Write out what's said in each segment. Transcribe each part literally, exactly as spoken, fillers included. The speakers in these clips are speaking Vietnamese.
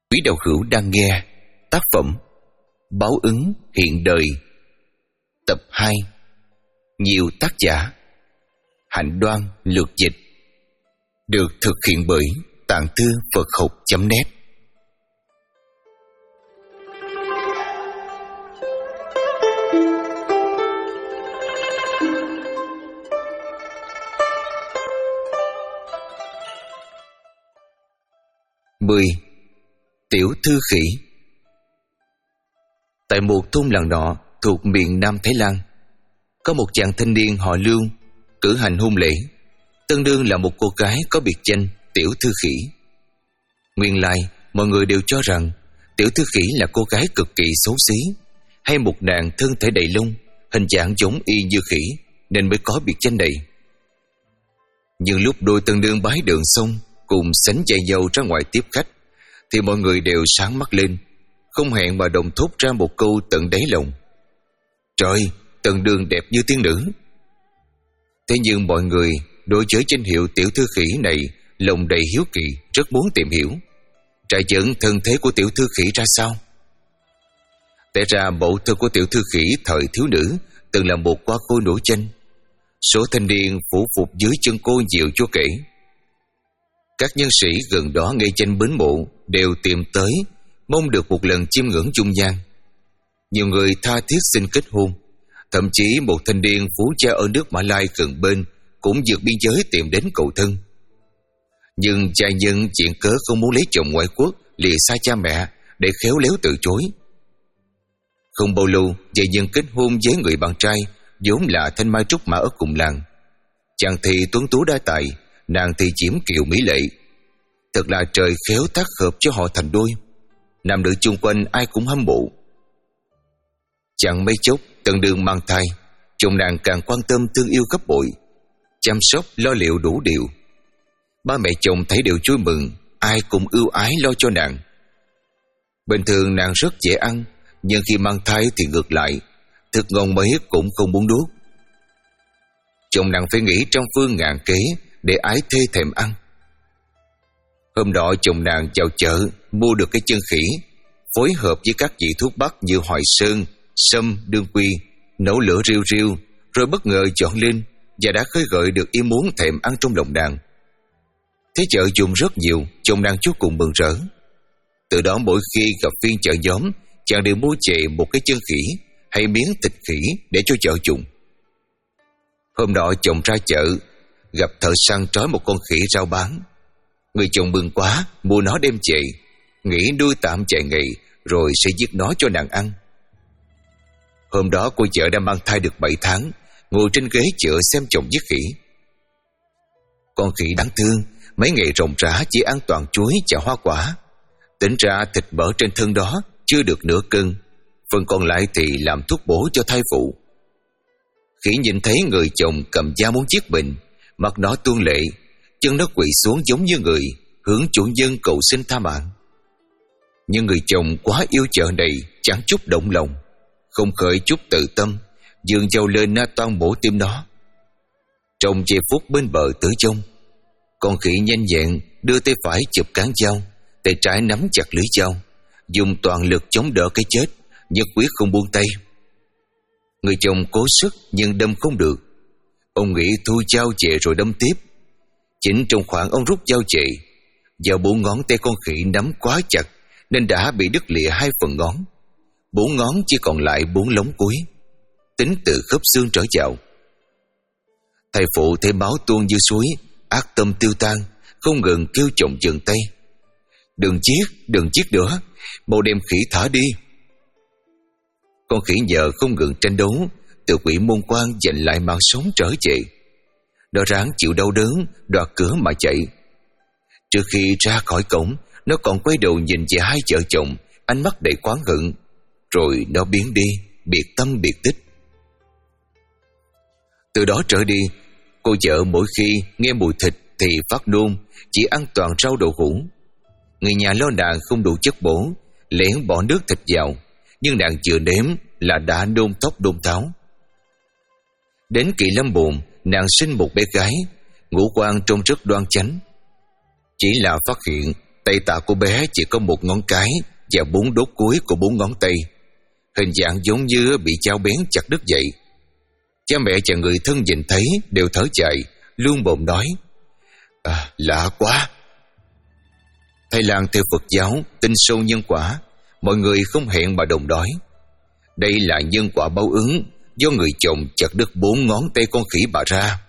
Quý đạo hữu đang nghe tác phẩm Báo ứng hiện đời, tập hai, nhiều tác giả, Hạnh Đoan lược dịch, được thực hiện bởi Tạng Thư Phật học chấm net. Mười. Tiểu Thư Khỉ. Tại một thôn làng nọ thuộc miền Nam Thái Lan, có một chàng thanh niên họ Lưu cử hành hôn lễ. Tân đương là một cô gái có biệt danh Tiểu Thư Khỉ. Nguyên lai mọi người đều cho rằng Tiểu Thư Khỉ là cô gái cực kỳ xấu xí, hay một nàng thân thể đầy lông, hình dạng giống y như khỉ, nên mới có biệt danh này. Nhưng lúc đôi tân đương bái đường xong cùng sánh dây dâu ra ngoài tiếp khách, thì mọi người đều sáng mắt lên, không hẹn mà đồng thốt ra một câu tận đáy lòng: trời, tân đương đẹp như tiên nữ. Thế nhưng mọi người đối với danh hiệu Tiểu Thư Khỉ này lòng đầy hiếu kỳ, rất muốn tìm hiểu trại dẫn thân thế của Tiểu Thư Khỉ ra sao. Té ra mẫu thân của Tiểu Thư Khỉ thời thiếu nữ từng là một hoa khôi nổi danh. Số thanh niên phủ phục dưới chân cô nhiều chưa kể. Các nhân sĩ gần đó nghe danh mến mộ đều tìm tới, mong được một lần chiêm ngưỡng dung nhan. Nhiều người tha thiết xin kết hôn, thậm chí một thanh niên phú cha ở nước Mã Lai gần bên cũng vượt biên giới tìm đến cầu thân. Nhưng trai nhân chuyện cớ không muốn lấy chồng ngoại quốc, lìa xa cha mẹ để khéo léo từ chối. Không bao lâu, vợ nhân kết hôn với người bạn trai vốn là thanh mai trúc mã ở cùng làng. Chàng thì tuấn tú đa tài, nàng thì chiếm kiều mỹ lệ. Thật là trời khéo tác hợp cho họ thành đôi. Nam nữ chung quanh ai cũng hâm mộ. Chẳng mấy chốc tân đương mang thai, chồng nàng càng quan tâm thương yêu gấp bội, chăm sóc lo liệu đủ điều. Ba mẹ chồng thấy đều vui mừng, ai cũng ưu ái lo cho nàng. Bình thường nàng rất dễ ăn, nhưng khi mang thai thì ngược lại, thức ngon mấy cũng không muốn nuốt. Chồng nàng phải nghĩ trăm phương ngàn kế để ái thê thèm ăn. Hôm đó chồng nàng vào chợ mua được cái chân khỉ, phối hợp với các vị thuốc bắc như hoài sơn, sâm, đương quy, nấu lửa riu riu, rồi bất ngờ chọn lên và đã khơi gợi được ý muốn thèm ăn trong lòng nàng. Thấy chợ dùng rất nhiều, chồng nàng vô cùng mừng rỡ. Từ đó mỗi khi gặp phiên chợ nhóm, chàng đều mua về một cái chân khỉ hay miếng thịt khỉ để cho chợ dùng. Hôm đó chồng ra chợ, gặp thợ săn trói một con khỉ rao bán. Người chồng mừng quá, mua nó đem về, nghĩ nuôi tạm vài ngày rồi sẽ giết nó cho nàng ăn. Hôm đó cô vợ đã mang thai được bảy tháng, ngồi trên ghế chợ xem chồng giết khỉ. Con khỉ đáng thương, mấy ngày ròng rã chỉ ăn toàn chuối và hoa quả. Tính ra thịt mỡ trên thân đó chưa được nửa cân, phần còn lại thì làm thuốc bổ cho thai phụ. Khỉ nhìn thấy người chồng cầm dao muốn giết mình, mặt nó tuôn lệ, chân nó quỳ xuống giống như người, hướng chủ nhân cầu xin tha mạng. Nhưng người chồng quá yêu vợ này, chẳng chút động lòng, không khởi chút tự tâm, dường dầu lên na toan bổ tim nó. Trong giây phút bên bờ tử vong, con khỉ nhanh nhẹn đưa tay phải chụp cán dao, tay trái nắm chặt lưỡi dao, dùng toàn lực chống đỡ cái chết, nhất quyết không buông tay. Người chồng cố sức nhưng đâm không được. Ông nghĩ thu dao về rồi đâm tiếp. Chính trong khoảng ông rút dao về, vào bốn ngón tay con khỉ nắm quá chặt nên đã bị đứt lìa hai phần ngón. Bốn ngón chỉ còn lại bốn lóng cuối, tính từ khớp xương trở vào. Thầy phụ thấy máu tuôn như suối, ác tâm tiêu tan, không ngừng kêu chồng dừng tay: đừng giết, đừng giết nữa, mau đem khỉ thả đi. Con khỉ nhờ không ngừng tranh đấu, tự quỷ môn quan giành lại mạng sống trở về. Nó ráng chịu đau đớn, đoạt cửa mà chạy. Trước khi ra khỏi cổng, nó còn quay đầu nhìn về hai vợ chồng, ánh mắt đầy oán hận. Rồi nó biến đi, biệt tâm biệt tích. Từ đó trở đi, cô vợ mỗi khi nghe mùi thịt thì phát nôn, chỉ ăn toàn rau đậu hũ. Người nhà lo nàng không đủ chất bổ, lén bỏ nước thịt vào, nhưng nàng chưa nếm là đã nôn tóc nôn tháo. Đến kỳ lâm bồn, nàng sinh một bé gái, ngũ quan trông rất đoan chánh. Chỉ là phát hiện Tay tạ của bé chỉ có một ngón cái và bốn đốt cuối của bốn ngón tay, hình dạng giống như bị dao bén chặt đứt vậy. Cha mẹ và người thân nhìn thấy đều thở dài, luôn bồn nói: À, lạ quá. Thầy làng theo Phật giáo tin sâu nhân quả, mọi người không hẹn mà đồng đói. Đây là nhân quả báo ứng do người chồng chặt đứt bốn ngón tay con khỉ bà ra.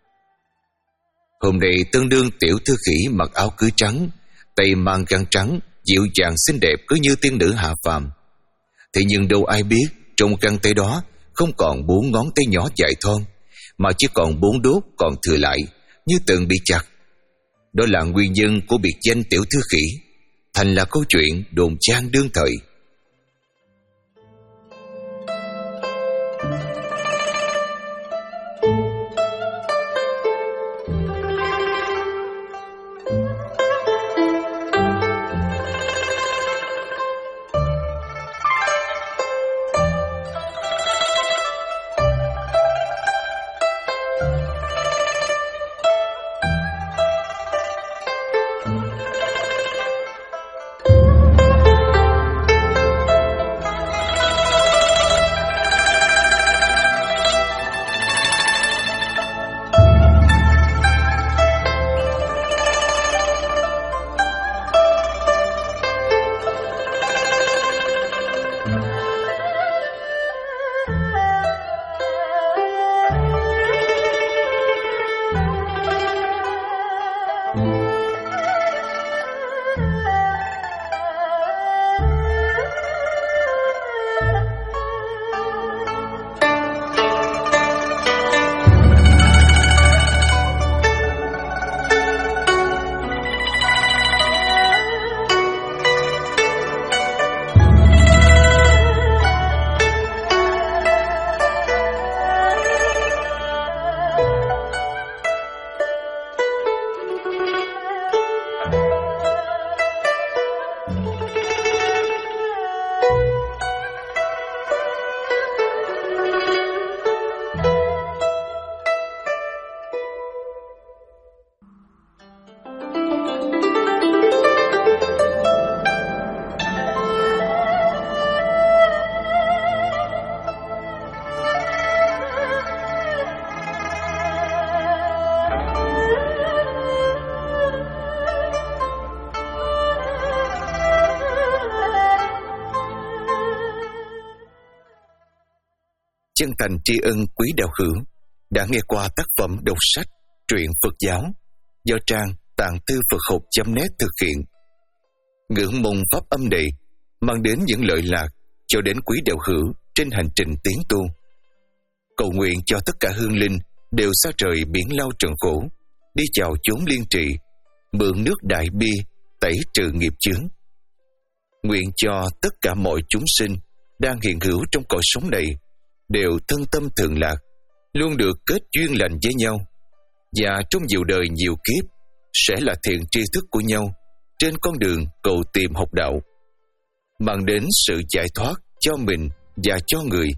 Hôm nay tương đương tiểu thư khỉ mặc áo cưới trắng, tay mang găng trắng, dịu dàng xinh đẹp cứ như tiên nữ hạ phàm. Thế nhưng đâu ai biết trong găng tay đó không còn bốn ngón tay nhỏ dài thon, mà chỉ còn bốn đốt còn thừa lại, như từng bị chặt. Đó là nguyên nhân của biệt danh tiểu thư khỉ, thành là câu chuyện đồn chan đương thời. Chân thành tri ân quý đạo hữu đã nghe qua tác phẩm đọc sách truyện Phật giáo do trang tạng thư Phật học chấm net thực hiện. Ngưỡng mong pháp âm này mang đến những lợi lạc cho đến quý đạo hữu trên hành trình tiến tu. Cầu nguyện cho tất cả hương linh đều xa trời biển lao trần khổ, đi chào chốn liên trì, mượn nước đại bi tẩy trừ nghiệp chướng. Nguyện cho tất cả mọi chúng sinh đang hiện hữu trong cõi sống này đều thân tâm thường lạc, luôn được kết duyên lành với nhau, và trong nhiều đời nhiều kiếp sẽ là thiện tri thức của nhau trên con đường cầu tìm học đạo, mang đến sự giải thoát cho mình và cho người.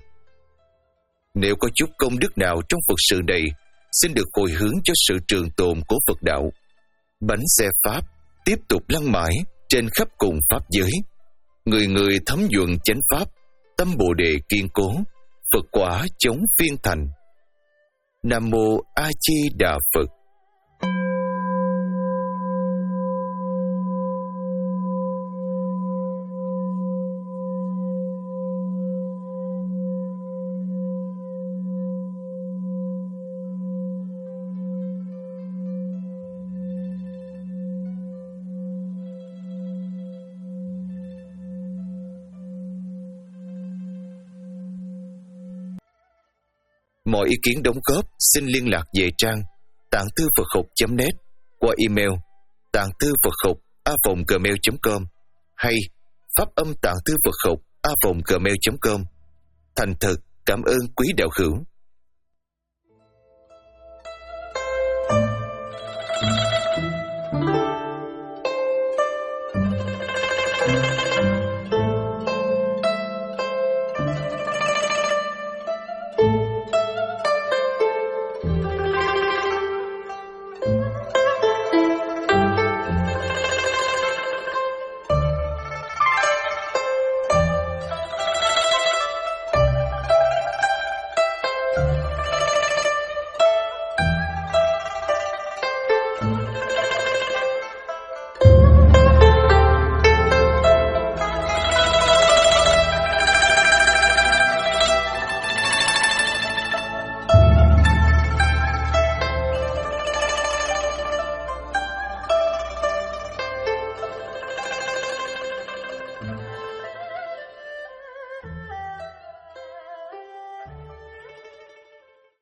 Nếu có chút công đức nào trong Phật sự này, xin được hồi hướng cho sự trường tồn của Phật đạo. Bánh xe Pháp tiếp tục lăn mãi trên khắp cùng Pháp giới, người người thấm nhuận chánh Pháp, tâm Bồ Đề kiên cố, Phật quả chống phiên thành. Nam Mô A Di Đà Phật. Mọi ý kiến đóng góp xin liên lạc về trang tạng thư Phật học chấm net qua email tạng thư Phật học a vòng gmail chấm com hay pháp âm tạng thư Phật học a vòng gmail chấm com. Thành thật cảm ơn quý đạo hữu.